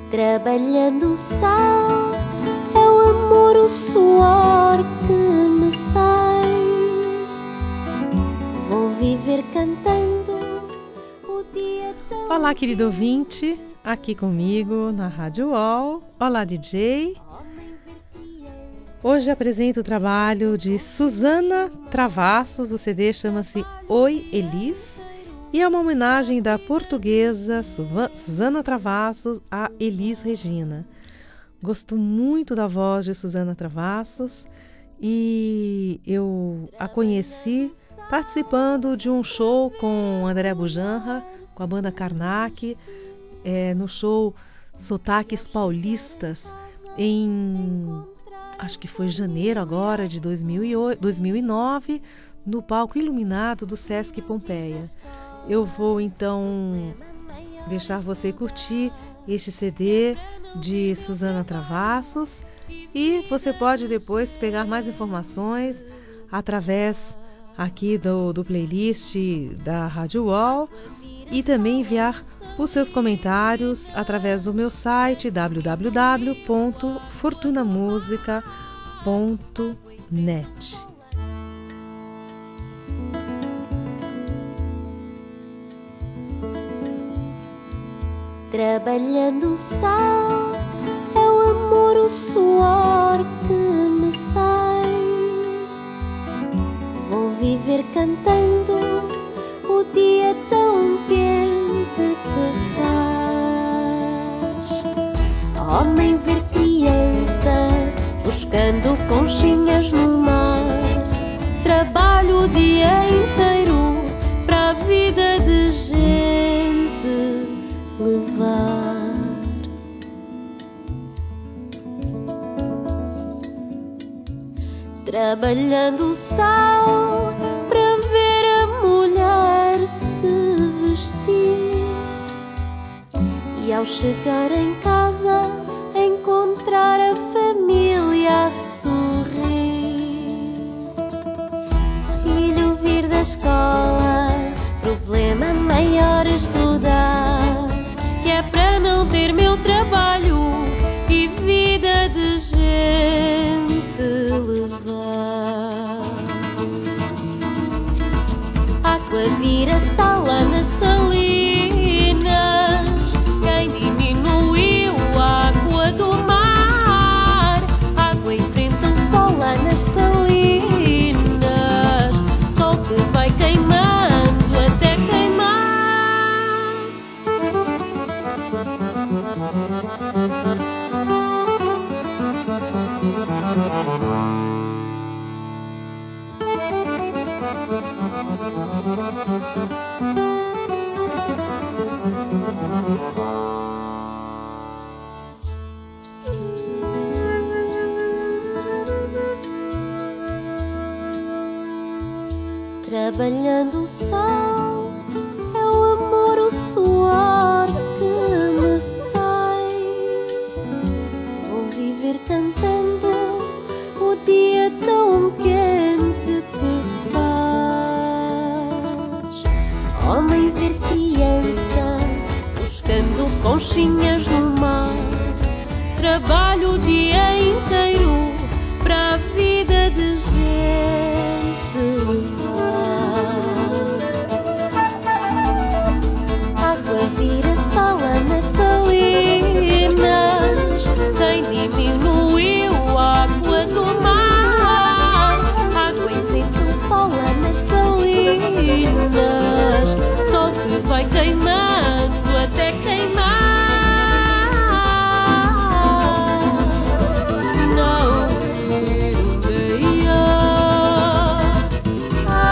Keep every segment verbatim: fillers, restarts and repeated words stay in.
Trabalhando o sal, é o amor, o suor que me sai. Vou viver cantando o dia tão... Olá, querido ouvinte, aqui comigo na Rádio U O L. Olá, D J. Hoje apresento o trabalho de Susana Travassos. O C D chama-se Oi, Elis, e é uma homenagem da portuguesa Susana Travassos a Elis Regina. Gosto muito da voz de Susana Travassos e eu a conheci participando de um show com André Bujanra, com a banda Karnak, é, no show Sotaques Paulistas, em, acho que foi janeiro agora, de dois mil e nove, no palco iluminado do Sesc Pompeia. Eu vou então deixar você curtir este C D de Susana Travassos e você pode depois pegar mais informações através aqui do, do playlist da Rádio U O L e também enviar os seus comentários através do meu site w w w ponto fortuna musica ponto net. Trabalhando o sal, é o amor, o suor que me sai. Vou viver cantando o dia tão quente que faz. Homem ver criança buscando conchinhas no mar. Trabalho o dia inteiro para a vida de gente levar. Trabalhando o sal para ver a mulher se vestir e ao chegar em casa encontrar a família a sorrir. Filho vir da escola, problema maior estudar, que é para não ter meu trabalho e vida de gente levar. Água vira sala nas salinas, quem diminuiu a água do mar? Água enfrenta o sol lá nas salinas, sol que vai queimando até queimar. Trabalhando o sol, é o amor, o suor que me sai. Vou viver cantando o dia tão quente que faz. Homem ver criança buscando conchinhas no mar. Trabalho o dia inteiro para a vida de gente levar. Água vira sala nas salinas, quem diminuiu a água do mar? Água enfrenta o sol lá nas salinas, sol que vai queimando até queimar. Não, ah,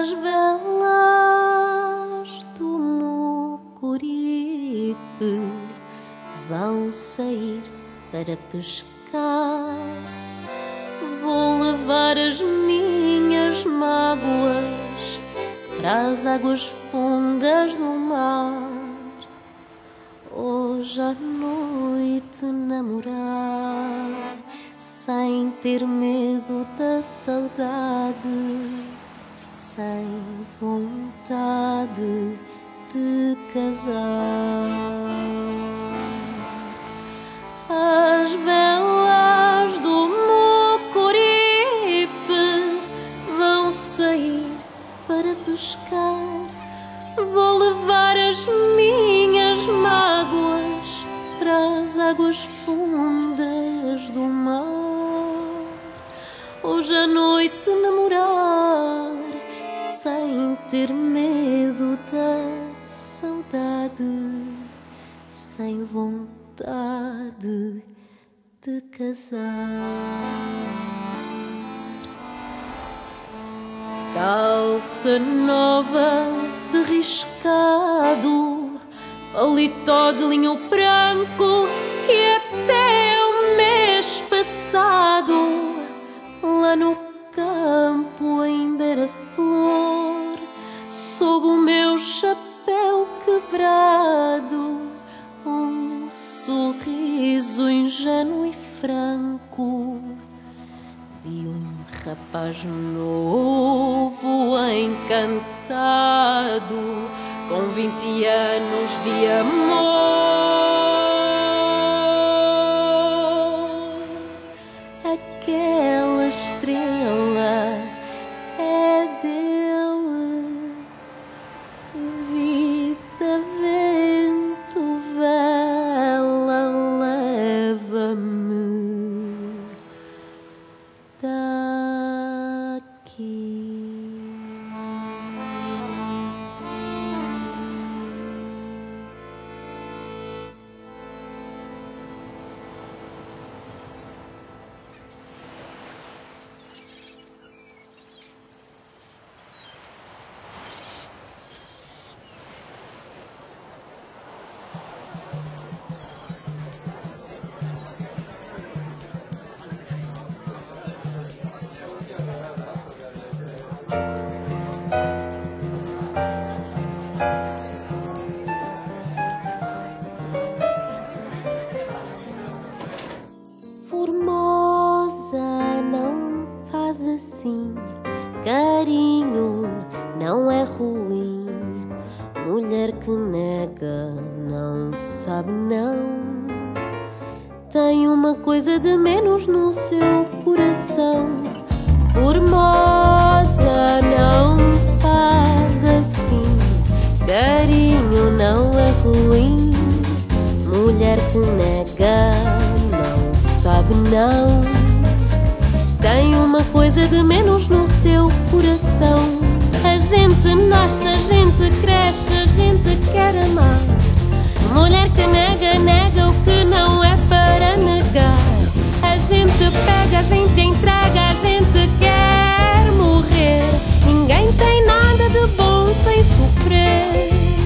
As velas do Mucuripe vão sair para pescar. Vou levar as minhas mágoas para as águas fundas do mar. Hoje à noite namorar, sem ter medo da saudade, sem vontade de casar. As velas do Mucuripe vão sair para pescar. Vou levar as minhas mágoas para as águas fundas do mar. Hoje à noite namorar, sem ter medo da saudade, sem vontade de casar. Calça nova de riscado, paletó de linho branco que até o mês passado lá no campo ainda era flor. Sob o meu chapéu quebrado, um sorriso ingênuo e franco de um rapaz novo, encantado, com vinte anos de amor. Aquela estrela é dele. Vida, vento, vela, leva-me daqui. Formosa, não faz assim. Carinho não é ruim. Mulher que nega não sabe não. Tem uma coisa de menos no seu coração. Formosa, não faz assim. Carinho não é ruim. Mulher que nega não sabe não. Tem uma coisa de menos no seu coração. A gente nasce, a gente cresce, a gente quer amar. Mulher que nega, nega o que não é para negar. A gente pega, a gente entrega, a gente quer morrer. Ninguém tem nada de bom sem sofrer.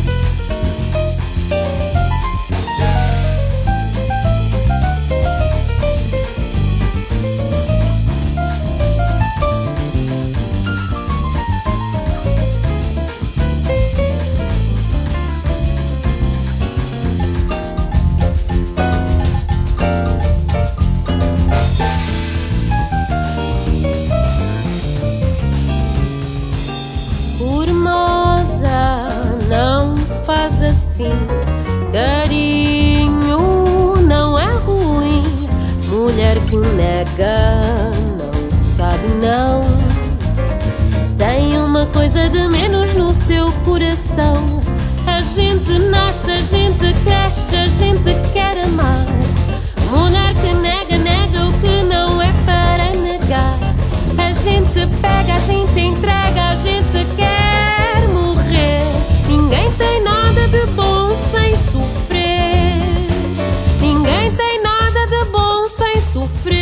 Carinho não é ruim. Mulher que nega não sabe não. Tem uma coisa de menos no seu coração. A gente nasce, a gente cresce, a gente quer amar. Mulher que nega, nega o que não é para negar. A gente pega, a gente entrega, a gente quer morrer. Ninguém tem nada de bom sem sofrer. Ninguém tem nada de bom sem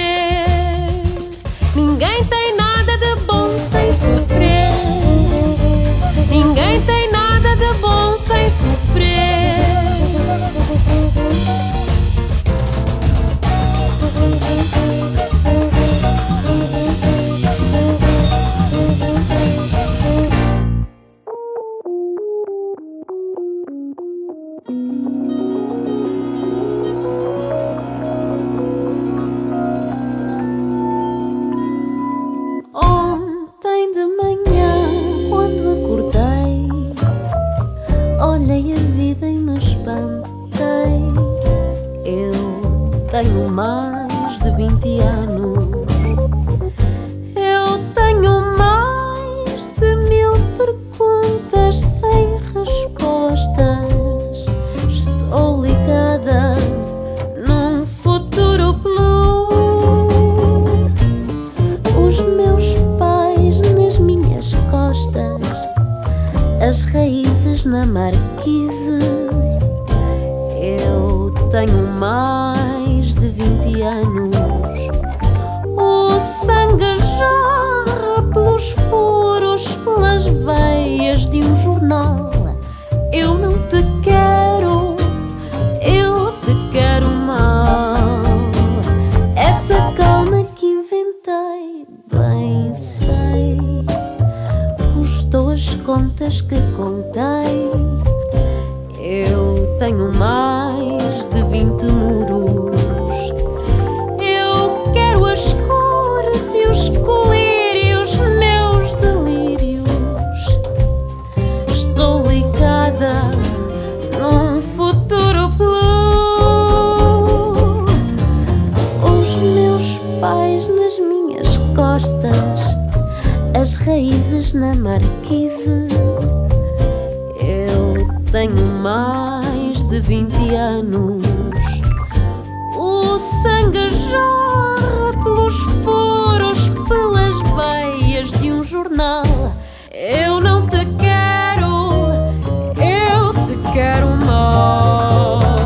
sofrer. Ninguém tem nada de bom sem sofrer. as raízes na marquise. Eu tenho mais de vinte anos. O sangue jorra pelos furos, pelas veias de um jornal. Eu não te quero, eu te quero mal. Essa calma que inventei, bem sei, custou as contas que contei. Eu tenho mais de vinte muros. Eu quero as cores e os colírios, meus delírios. Estou ligada num futuro blue. Os meus pais nas minhas costas, as raízes na marquise. Eu tenho mais de vinte anos. O sangue jorra pelos furos, pelas veias de um jornal. Eu não te quero, eu te quero mal.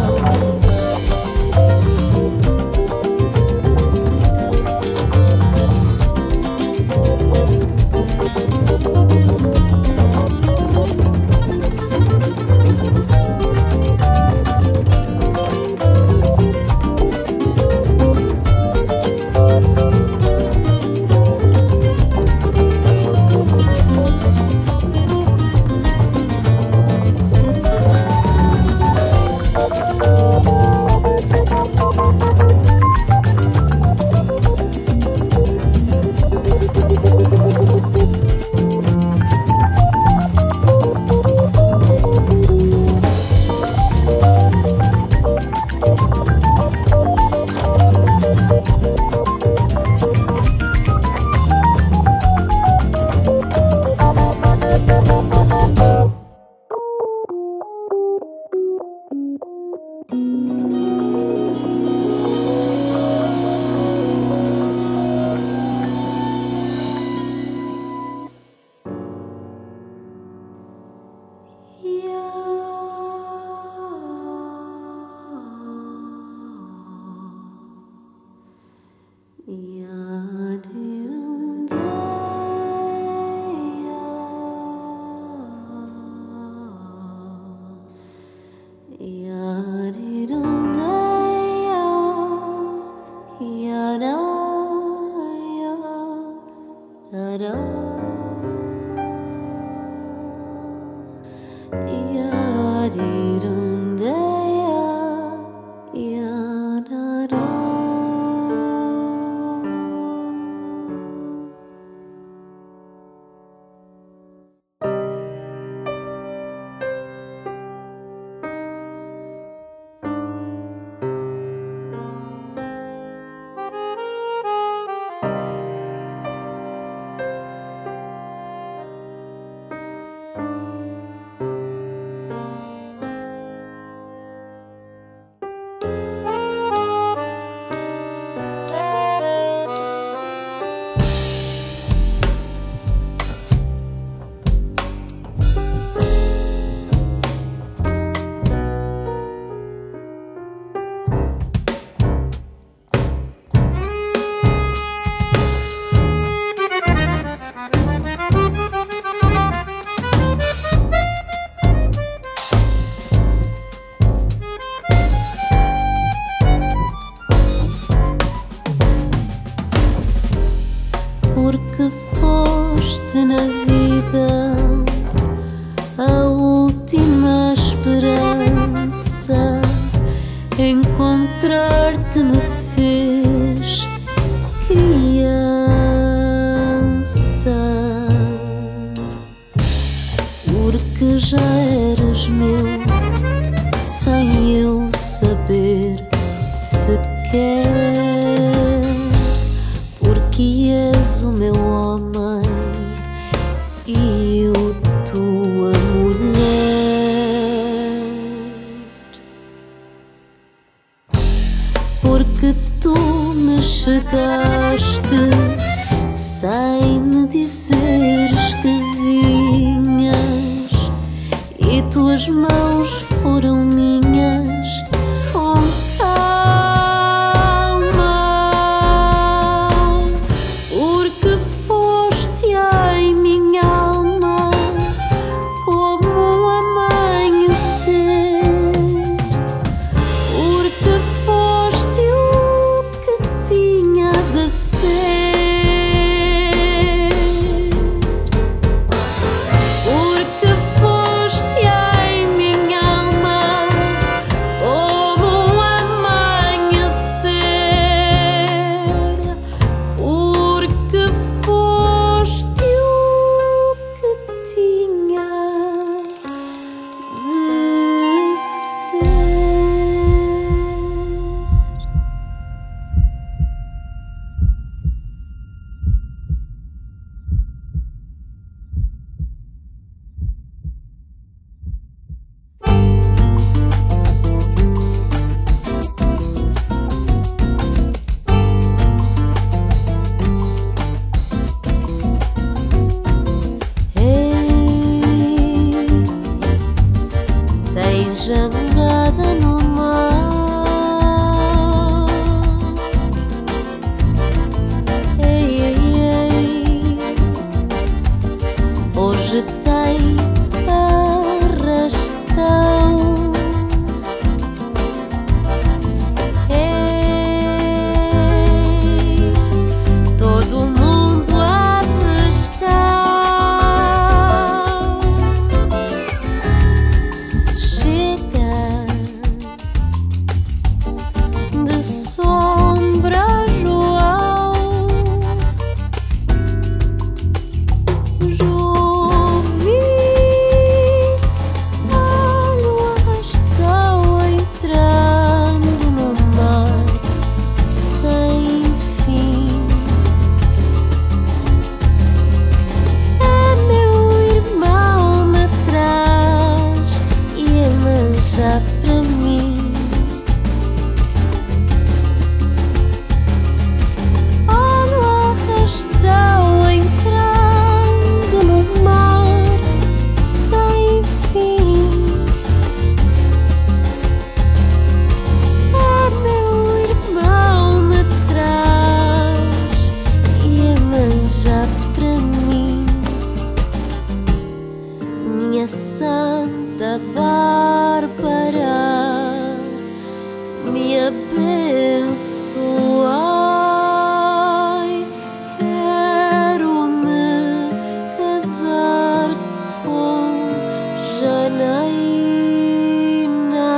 Porque foste na vida a última esperança. Encontrar-te me fez criança. Porque já eras meu sem eu saber sequer. Porque és o meu homem e eu tua mulher. Porque tu me chegaste sem me dizeres que vinhas tuas mãos foram minhas. Com calma, porque foste em minha alma como um amanhecer, porque foste o que tinha de ser, porque foste em minha alma como um amanhecer, porque foste o que tinha de ser. Ei, tens andado no mar. Ei, ei, ei, hoje tem arrastão. Ei, todo mundo a pescar. Chega de sombra, João. Já ouvi a lua arrastão entrando no mar sem fim. É meu irmão me traz e ele já pra mim. Olha o arrastão entrando no mar sem fim. É meu irmão me traz e ele já pra mim. Minha Santa Bárbara, me abençoai. Quero me casar com Janaína.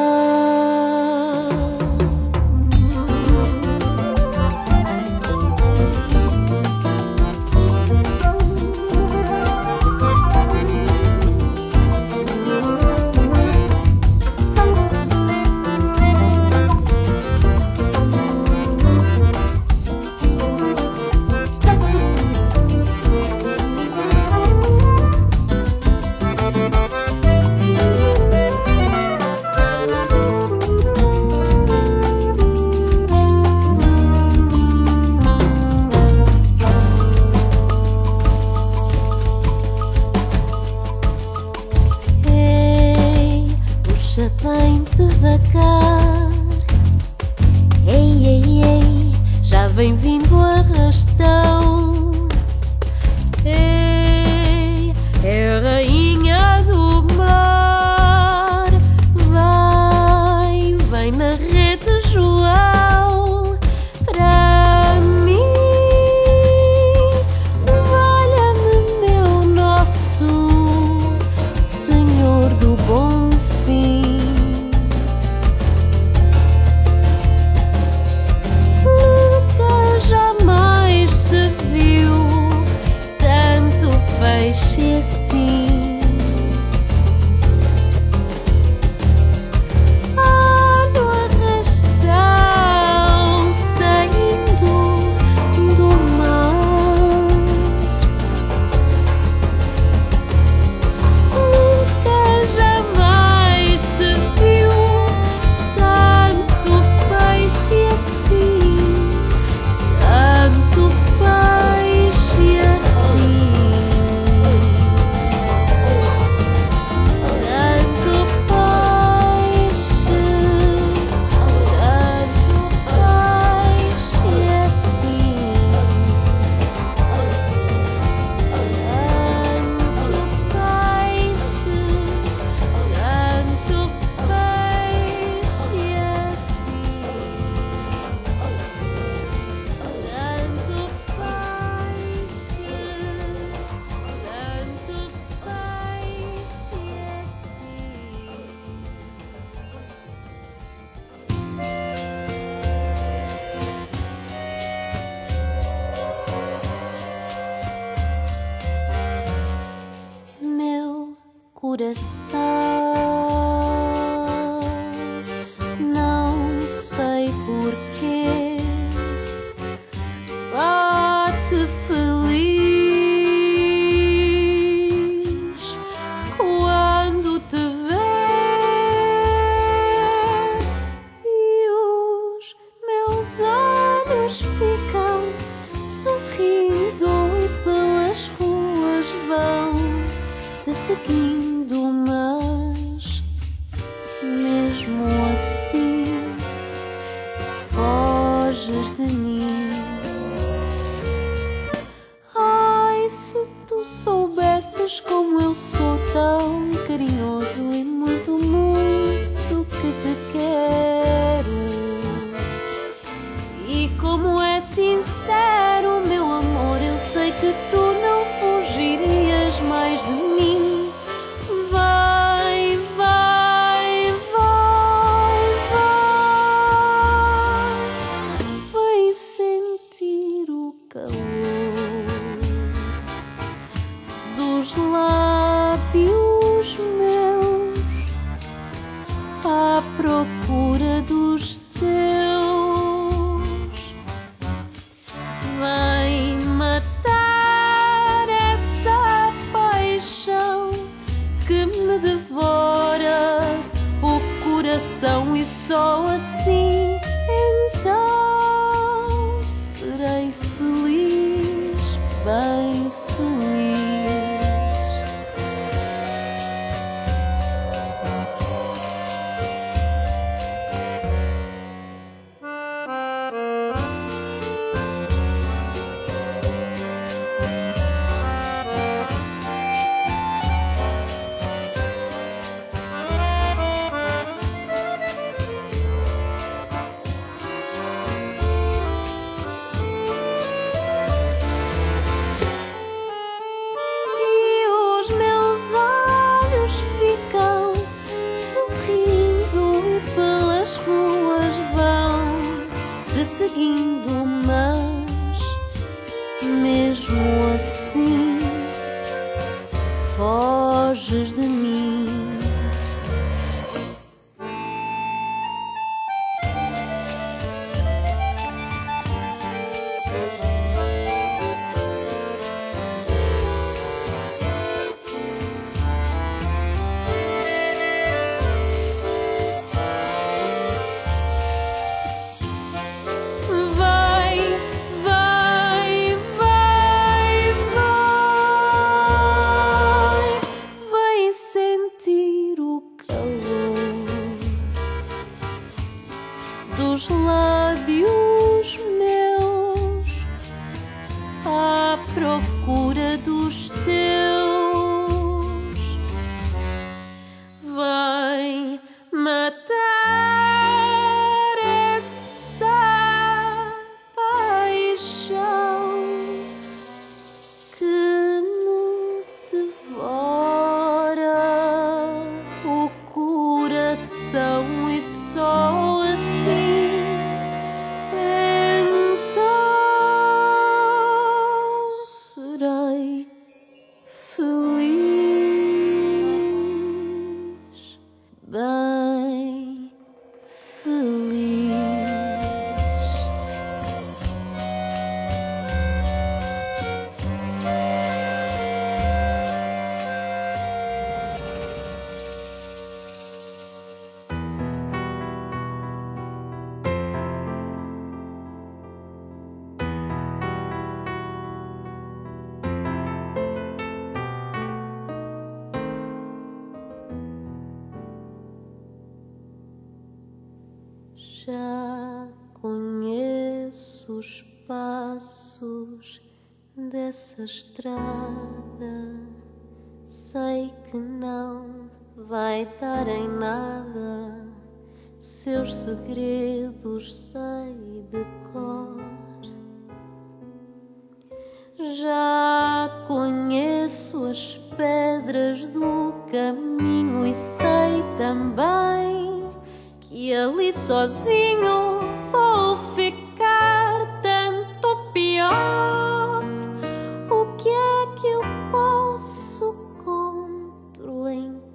Ei, puxa bem devagar. Ei, ei, ei, já vem vindo o arrastão. Ei, é a rainha do mar. Vai, vai na rede, João, pra mim. Valha-me, meu nosso Senhor do Bom Fim. Nunca jamais se viu tanto peixe assim. Olha o arrastão saindo do mar. Nunca jamais se viu tanto peixe assim, tanto peixe assim. coração. Não sei porquê, bate feliz quando te ver, e os meus olhos ficam sorrindo e pelas ruas vão te seguindo, mas mesmo assim foges de mim. Ai, se tu soubesses como eu sou tão carinhoso e muito, muito que te quero, e como é sincero meu amor, eu sei que tu não fugirias mais de mim. Vai, vai, vai, vai, vai sentir o calor dos lábios meus à procura dos teus. Vai matar essa paixão que me devora o coração, e só assim então serei feliz, bem feliz. Seguindo, mas mesmo assim foges de mim. Dos lábios meus à procura dos teus, vai matar essa paixão que me devora o coração, e só assim serei feliz, bem feliz. Já conheço os passos dessa estrada, sei que não vai dar em nada, seus segredos sei de cor. Já conheço as pedras do caminho e sei também que ali sozinho vou ficar, tanto pior. O que é que eu posso contra o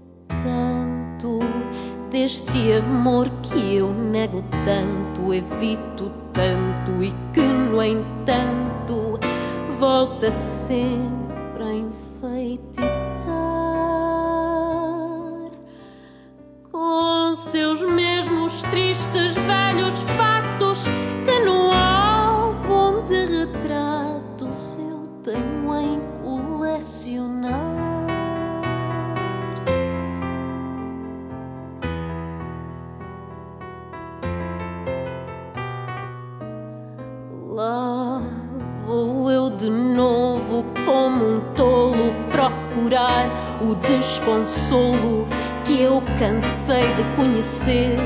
Este amor que eu nego tanto, evito tanto e que, no entanto, volta sempre a enfeitiçar com seus mesmos tristes velhos fatos que no álbum de retratos eu tenho em colecionar. Lá vou eu de novo como um tolo procurar o desconsolo que eu cansei de conhecer.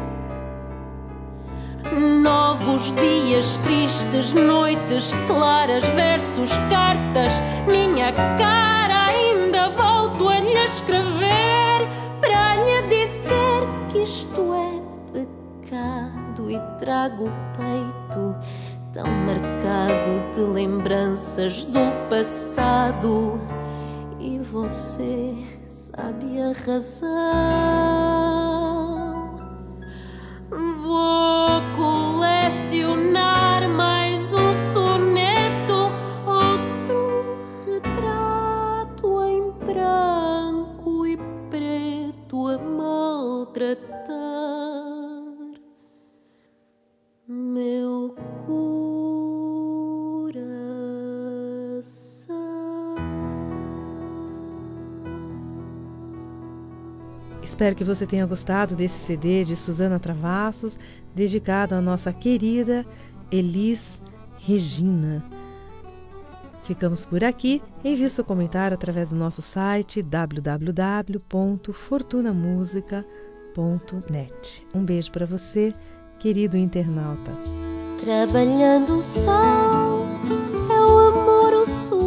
Novos dias tristes, noites claras, versos, cartas, minha cara ainda volto a lhe escrever para lhe dizer que isto é pecado e trago o peito tão marcado de lembranças do passado. E você sabe a razão. Vou colecionar mais um soneto, outro retrato em branco e preto a maltratar meu Espero que você tenha gostado desse C D de Susana Travassos, dedicado à nossa querida Elis Regina. Ficamos por aqui. Envie seu comentário através do nosso site w w w ponto fortuna musica ponto net. Um beijo para você, querido internauta. Trabalhando o sol é o amor, o sol.